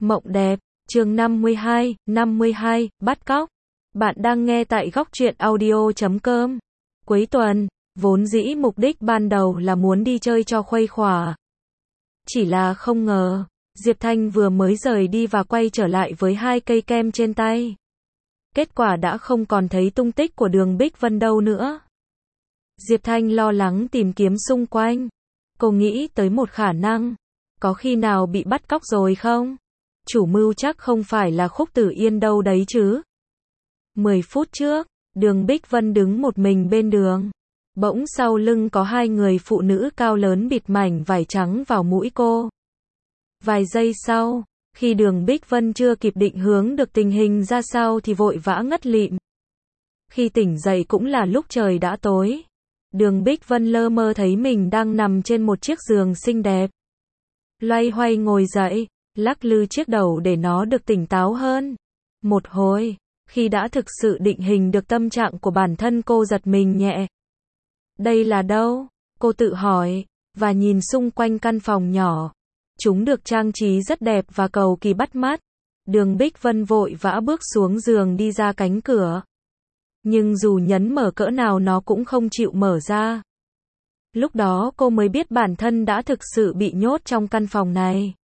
Mộng đẹp, chương 52, bắt cóc. Bạn đang nghe tại góc truyện audio.com. Cuối tuần, vốn dĩ mục đích ban đầu là muốn đi chơi cho khuây khỏa. Chỉ là không ngờ, Diệp Thanh vừa mới rời đi và quay trở lại với 2 cây kem trên tay. Kết quả đã không còn thấy tung tích của Đường Bích Vân đâu nữa. Diệp Thanh lo lắng tìm kiếm xung quanh. Cô nghĩ tới một khả năng. Có khi nào bị bắt cóc rồi không? Chủ mưu chắc không phải là Khúc Tử Yên đâu đấy chứ. 10 phút trước, Đường Bích Vân đứng một mình bên đường. Bỗng sau lưng có 2 người phụ nữ cao lớn bịt mảnh vải trắng vào mũi cô. Vài giây sau, khi Đường Bích Vân chưa kịp định hướng được tình hình ra sao thì vội vã ngất lịm. Khi tỉnh dậy cũng là lúc trời đã tối. Đường Bích Vân lơ mơ thấy mình đang nằm trên một chiếc giường xinh đẹp. Loay hoay ngồi dậy, lắc lư chiếc đầu để nó được tỉnh táo hơn. Một hồi, khi đã thực sự định hình được tâm trạng của bản thân, cô giật mình nhẹ. Đây là đâu? Cô tự hỏi, và nhìn xung quanh căn phòng nhỏ. Chúng được trang trí rất đẹp và cầu kỳ bắt mắt. Đường Bích Vân vội vã bước xuống giường đi ra cánh cửa. Nhưng dù nhấn mở cỡ nào nó cũng không chịu mở ra. Lúc đó cô mới biết bản thân đã thực sự bị nhốt trong căn phòng này.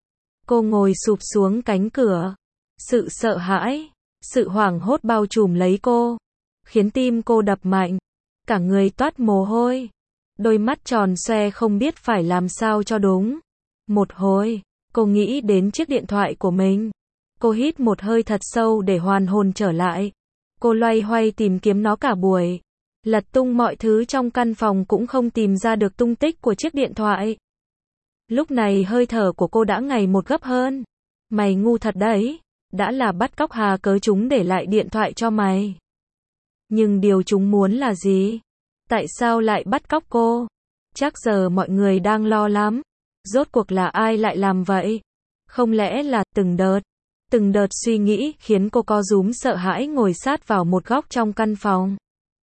Cô ngồi sụp xuống cánh cửa. Sự sợ hãi, sự hoảng hốt bao trùm lấy cô, khiến tim cô đập mạnh, cả người toát mồ hôi, đôi mắt tròn xoe không biết phải làm sao cho đúng. Một hồi, cô nghĩ đến chiếc điện thoại của mình. Cô hít một hơi thật sâu để hoàn hồn trở lại. Cô loay hoay tìm kiếm nó cả buổi. Lật tung mọi thứ trong căn phòng cũng không tìm ra được tung tích của chiếc điện thoại. Lúc này hơi thở của cô đã ngày một gấp hơn. Mày ngu thật đấy. Đã là bắt cóc hà cớ chúng để lại điện thoại cho mày. Nhưng điều chúng muốn là gì? Tại sao lại bắt cóc cô? Chắc giờ mọi người đang lo lắm. Rốt cuộc là ai lại làm vậy? Không lẽ là từng đợt suy nghĩ khiến cô co rúm sợ hãi ngồi sát vào một góc trong căn phòng.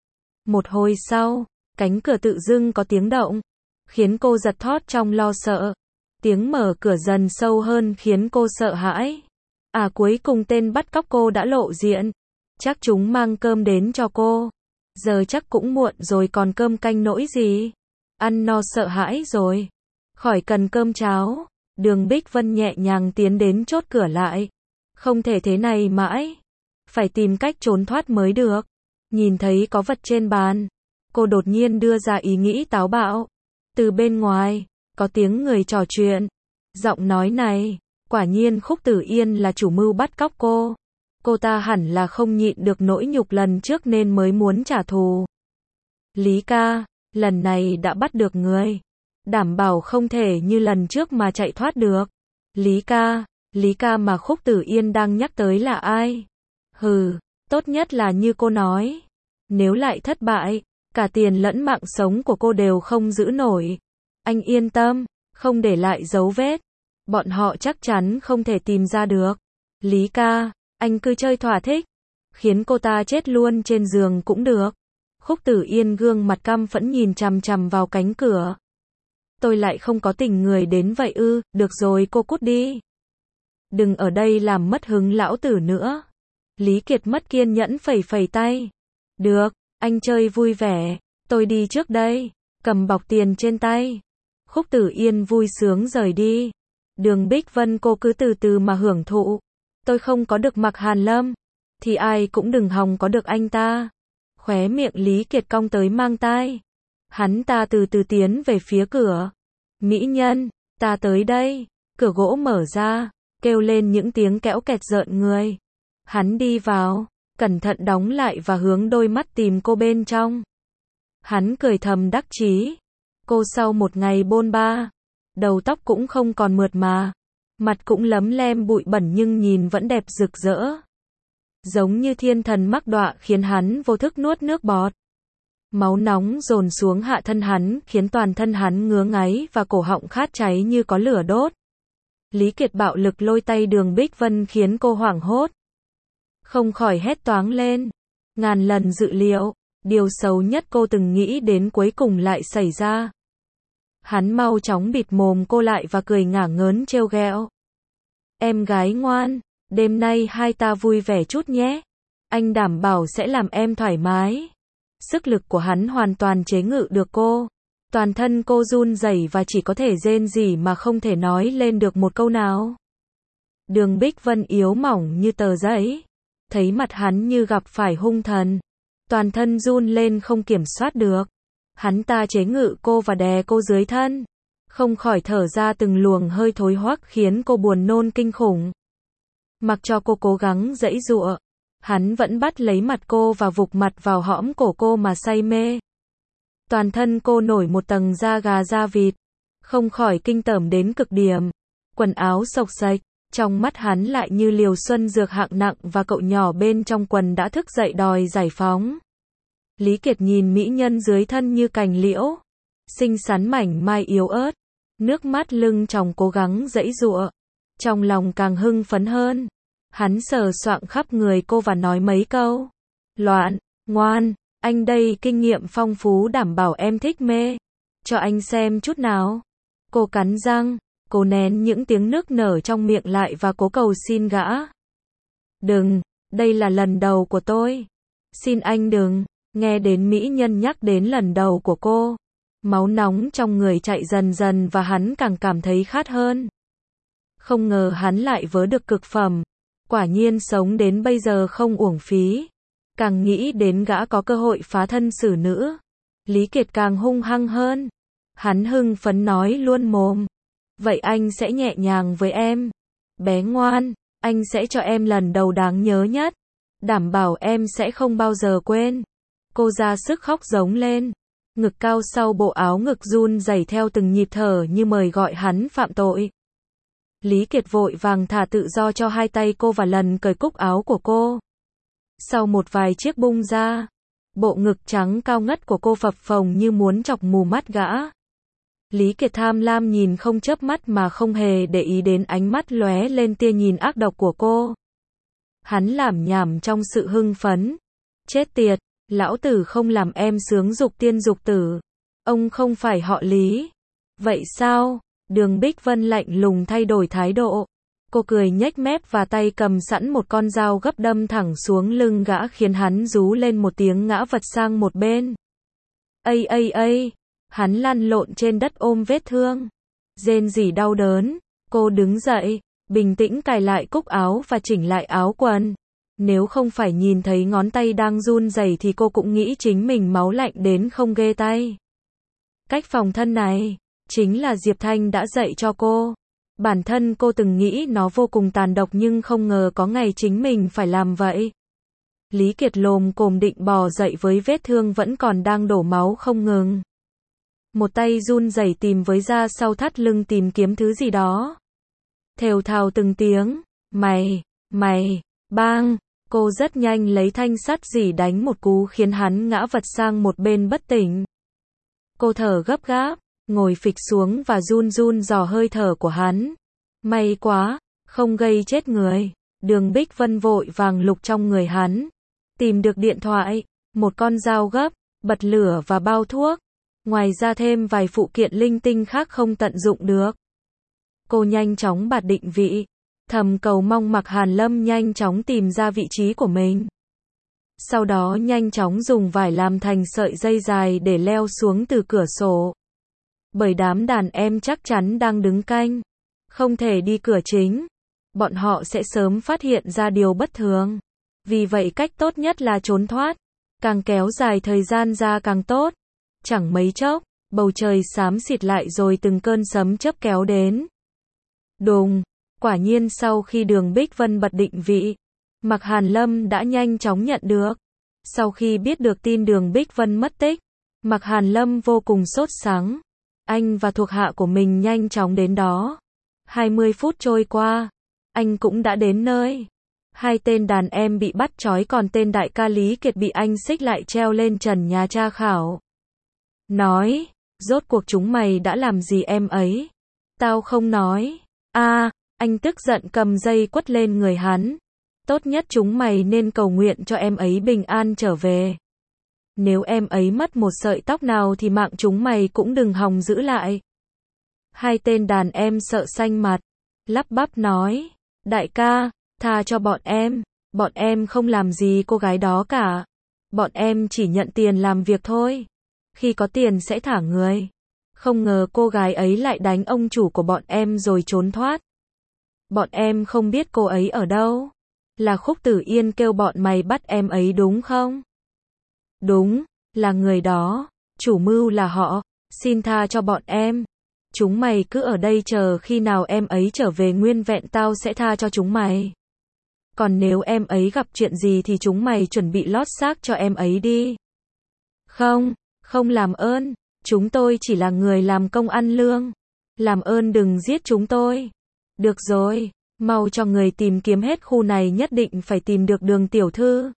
Một hồi sau, cánh cửa tự dưng có tiếng động, khiến cô giật thót trong lo sợ. Tiếng mở cửa dần sâu hơn khiến cô sợ hãi. Cuối cùng tên bắt cóc cô đã lộ diện. Chắc chúng mang cơm đến cho cô. Giờ chắc cũng muộn rồi còn cơm canh nỗi gì. Ăn no sợ hãi rồi. Khỏi cần cơm cháo. Đường Bích Vân nhẹ nhàng tiến đến chốt cửa lại. Không thể thế này mãi. Phải tìm cách trốn thoát mới được. Nhìn thấy có vật trên bàn. Cô đột nhiên đưa ra ý nghĩ táo bạo. Từ bên ngoài, có tiếng người trò chuyện. Giọng nói này, quả nhiên Khúc Tử Yên là chủ mưu bắt cóc cô. Cô ta hẳn là không nhịn được nỗi nhục lần trước nên mới muốn trả thù. Lý ca, lần này đã bắt được người. Đảm bảo không thể như lần trước mà chạy thoát được. Lý ca mà Khúc Tử Yên đang nhắc tới là ai? Tốt nhất là như cô nói. Nếu lại thất bại, cả tiền lẫn mạng sống của cô đều không giữ nổi. Anh yên tâm, không để lại dấu vết. Bọn họ chắc chắn không thể tìm ra được. Lý ca, anh cứ chơi thỏa thích. Khiến cô ta chết luôn trên giường cũng được. Khúc Tử Yên gương mặt căm phẫn nhìn chằm chằm vào cánh cửa. Tôi lại không có tình người đến vậy ư? Được rồi, cô cút đi. Đừng ở đây làm mất hứng lão tử nữa. Lý Kiệt mất kiên nhẫn phẩy phẩy tay. Được, anh chơi vui vẻ. Tôi đi trước đây. Cầm bọc tiền trên tay. Khúc Tử Yên vui sướng rời đi. Đường Bích Vân, cô cứ từ từ mà hưởng thụ. Tôi không có được mặc Hàn Lâm, thì ai cũng đừng hòng có được anh ta. Khóe miệng Lý Kiệt cong tới mang tai. Hắn ta từ từ tiến về phía cửa. Mỹ nhân, ta tới đây. Cửa gỗ mở ra, kêu lên những tiếng kéo kẹt rợn người. Hắn đi vào, cẩn thận đóng lại và hướng đôi mắt tìm cô bên trong. Hắn cười thầm đắc chí. Cô sau một ngày bôn ba, đầu tóc cũng không còn mượt mà, mặt cũng lấm lem bụi bẩn nhưng nhìn vẫn đẹp rực rỡ. Giống như thiên thần mắc đọa khiến hắn vô thức nuốt nước bọt. Máu nóng dồn xuống hạ thân hắn khiến toàn thân hắn ngứa ngáy và cổ họng khát cháy như có lửa đốt. Lý Kiệt bạo lực lôi tay Đường Bích Vân khiến cô hoảng hốt. Không khỏi hét toáng lên. Ngàn lần dự liệu, điều xấu nhất cô từng nghĩ đến cuối cùng lại xảy ra. Hắn mau chóng bịt mồm cô lại và cười ngả ngớn trêu ghẹo. Em gái ngoan, đêm nay hai ta vui vẻ chút nhé. Anh đảm bảo sẽ làm em thoải mái. Sức lực của hắn hoàn toàn chế ngự được cô. Toàn thân cô run rẩy và chỉ có thể rên rỉ mà không thể nói lên được một câu nào. Đường Bích Vân yếu mỏng như tờ giấy. Thấy mặt hắn như gặp phải hung thần. Toàn thân run lên không kiểm soát được. Hắn ta chế ngự cô và đè cô dưới thân. Không khỏi thở ra từng luồng hơi thối hoắc khiến cô buồn nôn kinh khủng. Mặc cho cô cố gắng giãy giụa, hắn vẫn bắt lấy mặt cô và vục mặt vào hõm cổ cô mà say mê. Toàn thân cô nổi một tầng da gà da vịt, không khỏi kinh tởm đến cực điểm. Quần áo xộc xệch, trong mắt hắn lại như liều xuân dược hạng nặng và cậu nhỏ bên trong quần đã thức dậy đòi giải phóng. Lý Kiệt nhìn mỹ nhân dưới thân như cành liễu, xinh xắn mảnh mai yếu ớt, nước mắt lưng tròng cố gắng giãy giụa, trong lòng càng hưng phấn hơn. Hắn sờ soạng khắp người cô và nói mấy câu. Loạn, ngoan, anh đây kinh nghiệm phong phú đảm bảo em thích mê. Cho anh xem chút nào. Cô cắn răng, cố nén những tiếng nức nở trong miệng lại và cố cầu xin gã. Đừng, đây là lần đầu của tôi. Xin anh đừng. Nghe đến mỹ nhân nhắc đến lần đầu của cô. Máu nóng trong người chạy dần dần và hắn càng cảm thấy khát hơn. Không ngờ hắn lại vớ được cực phẩm. Quả nhiên sống đến bây giờ không uổng phí. Càng nghĩ đến gã có cơ hội phá thân xử nữ, Lý Kiệt càng hung hăng hơn. Hắn hưng phấn nói luôn mồm. Vậy anh sẽ nhẹ nhàng với em. Bé ngoan, anh sẽ cho em lần đầu đáng nhớ nhất. Đảm bảo em sẽ không bao giờ quên. Cô ra sức khóc giống lên. Ngực cao sau bộ áo ngực run rẩy theo từng nhịp thở như mời gọi hắn phạm tội. Lý Kiệt vội vàng thả tự do cho hai tay cô và lần cởi cúc áo của cô. Sau một vài chiếc bung ra, bộ ngực trắng cao ngất của cô phập phồng như muốn chọc mù mắt gã. Lý Kiệt tham lam nhìn không chớp mắt mà không hề để ý đến ánh mắt lóe lên tia nhìn ác độc của cô. Hắn lảm nhảm trong sự hưng phấn. Chết tiệt, lão tử không làm em sướng dục tiên dục tử. Ông không phải họ Lý. Vậy sao? Đường Bích Vân lạnh lùng thay đổi thái độ. Cô cười nhếch mép và tay cầm sẵn một con dao gấp đâm thẳng xuống lưng gã khiến hắn rú lên một tiếng ngã vật sang một bên. Ây! Hắn lăn lộn trên đất ôm vết thương. Rên rỉ đau đớn. Cô đứng dậy, bình tĩnh cài lại cúc áo và chỉnh lại áo quần. Nếu không phải nhìn thấy ngón tay đang run rẩy thì cô cũng nghĩ chính mình máu lạnh đến không ghê tay. Cách phòng thân này chính là Diệp Thanh đã dạy cho cô. Bản thân cô từng nghĩ nó vô cùng tàn độc nhưng không ngờ có ngày chính mình phải làm vậy. Lý Kiệt lồm cồm định bò dậy với vết thương vẫn còn đang đổ máu không ngừng. Một tay run rẩy tìm với da sau thắt lưng tìm kiếm thứ gì đó. Thều thào từng tiếng, mày, bang, cô rất nhanh lấy thanh sắt dỉ đánh một cú khiến hắn ngã vật sang một bên bất tỉnh. Cô thở gấp gáp, ngồi phịch xuống và run run dò hơi thở của hắn. May quá, không gây chết người. Đường Bích Vân vội vàng lục trong người hắn. Tìm được điện thoại, một con dao gấp, bật lửa và bao thuốc. Ngoài ra thêm vài phụ kiện linh tinh khác không tận dụng được. Cô nhanh chóng bạt định vị. Thầm cầu mong Mạc Hàn Lâm nhanh chóng tìm ra vị trí của mình. Sau đó nhanh chóng dùng vải làm thành sợi dây dài để leo xuống từ cửa sổ. Bởi đám đàn em chắc chắn đang đứng canh. Không thể đi cửa chính. Bọn họ sẽ sớm phát hiện ra điều bất thường. Vì vậy cách tốt nhất là trốn thoát. Càng kéo dài thời gian ra càng tốt. Chẳng mấy chốc, bầu trời xám xịt lại rồi từng cơn sấm chớp kéo đến. Đùng, quả nhiên sau khi Đường Bích Vân bật định vị, Mạc Hàn Lâm đã nhanh chóng nhận được. Sau khi biết được tin Đường Bích Vân mất tích, Mạc Hàn Lâm vô cùng sốt sắng. Anh và thuộc hạ của mình nhanh chóng đến đó. 20 phút trôi qua, anh cũng đã đến nơi. Hai tên đàn em bị bắt trói còn tên đại ca Lý Kiệt bị anh xích lại treo lên trần nhà tra khảo. Nói, rốt cuộc chúng mày đã làm gì em ấy? Tao không nói. Anh tức giận cầm dây quất lên người hắn. Tốt nhất chúng mày nên cầu nguyện cho em ấy bình an trở về. Nếu em ấy mất một sợi tóc nào thì mạng chúng mày cũng đừng hòng giữ lại. Hai tên đàn em sợ xanh mặt, lắp bắp nói. Đại ca, tha cho bọn em không làm gì cô gái đó cả. Bọn em chỉ nhận tiền làm việc thôi. Khi có tiền sẽ thả người. Không ngờ cô gái ấy lại đánh ông chủ của bọn em rồi trốn thoát. Bọn em không biết cô ấy ở đâu. Là Khúc Tử Yên kêu bọn mày bắt em ấy đúng không? Đúng, là người đó. Chủ mưu là họ. Xin tha cho bọn em. Chúng mày cứ ở đây chờ khi nào em ấy trở về nguyên vẹn tao sẽ tha cho chúng mày. Còn nếu em ấy gặp chuyện gì thì chúng mày chuẩn bị lót xác cho em ấy đi. Không, không làm ơn. Chúng tôi chỉ là người làm công ăn lương. Làm ơn đừng giết chúng tôi. Được rồi, mau cho người tìm kiếm hết khu này, nhất định phải tìm được Đường tiểu thư.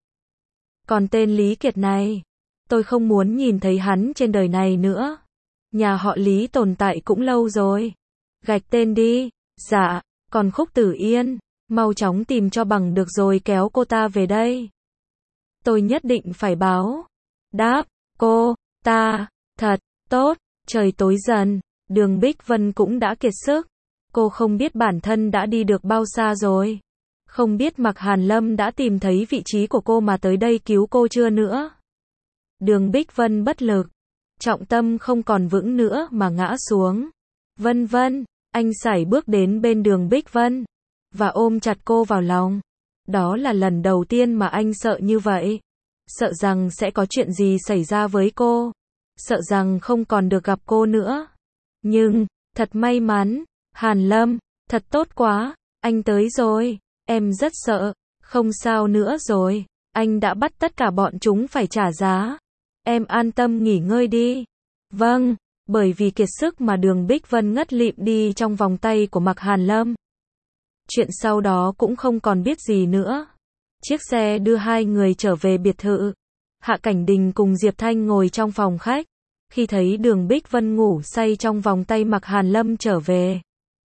Còn tên Lý Kiệt này, tôi không muốn nhìn thấy hắn trên đời này nữa. Nhà họ Lý tồn tại cũng lâu rồi. Gạch tên đi. Dạ, còn Khúc Tử Yên, mau chóng tìm cho bằng được rồi kéo cô ta về đây. Tôi nhất định phải báo. Đáp, cô, ta, thật, tốt, trời tối dần, Đường Bích Vân cũng đã kiệt sức. Cô không biết bản thân đã đi được bao xa rồi. Không biết Mạc Hàn Lâm đã tìm thấy vị trí của cô mà tới đây cứu cô chưa nữa. Đường Bích Vân bất lực. Trọng tâm không còn vững nữa mà ngã xuống. Vân Vân, anh sải bước đến bên Đường Bích Vân và ôm chặt cô vào lòng. Đó là lần đầu tiên mà anh sợ như vậy. Sợ rằng sẽ có chuyện gì xảy ra với cô. Sợ rằng không còn được gặp cô nữa. Nhưng, thật may mắn, Hàn Lâm, thật tốt quá, anh tới rồi, em rất sợ, không sao nữa rồi, anh đã bắt tất cả bọn chúng phải trả giá. Em an tâm nghỉ ngơi đi. Vâng, bởi vì kiệt sức mà Đường Bích Vân ngất lịm đi trong vòng tay của Mạc Hàn Lâm. Chuyện sau đó cũng không còn biết gì nữa. Chiếc xe đưa hai người trở về biệt thự. Hạ Cảnh Đình cùng Diệp Thanh ngồi trong phòng khách. Khi thấy Đường Bích Vân ngủ say trong vòng tay Mạc Hàn Lâm trở về,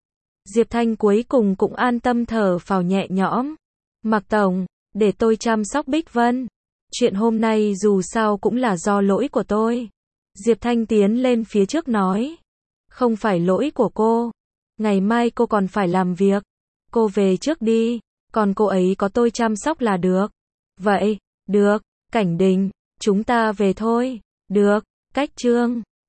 Diệp Thanh cuối cùng cũng an tâm thở phào nhẹ nhõm. Mạc Tổng, để tôi chăm sóc Bích Vân. Chuyện hôm nay dù sao cũng là do lỗi của tôi. Diệp Thanh tiến lên phía trước nói. Không phải lỗi của cô. Ngày mai cô còn phải làm việc. Cô về trước đi. Còn cô ấy có tôi chăm sóc là được. Vậy, được, Cảnh Đình, chúng ta về thôi. Được, Cách Trương.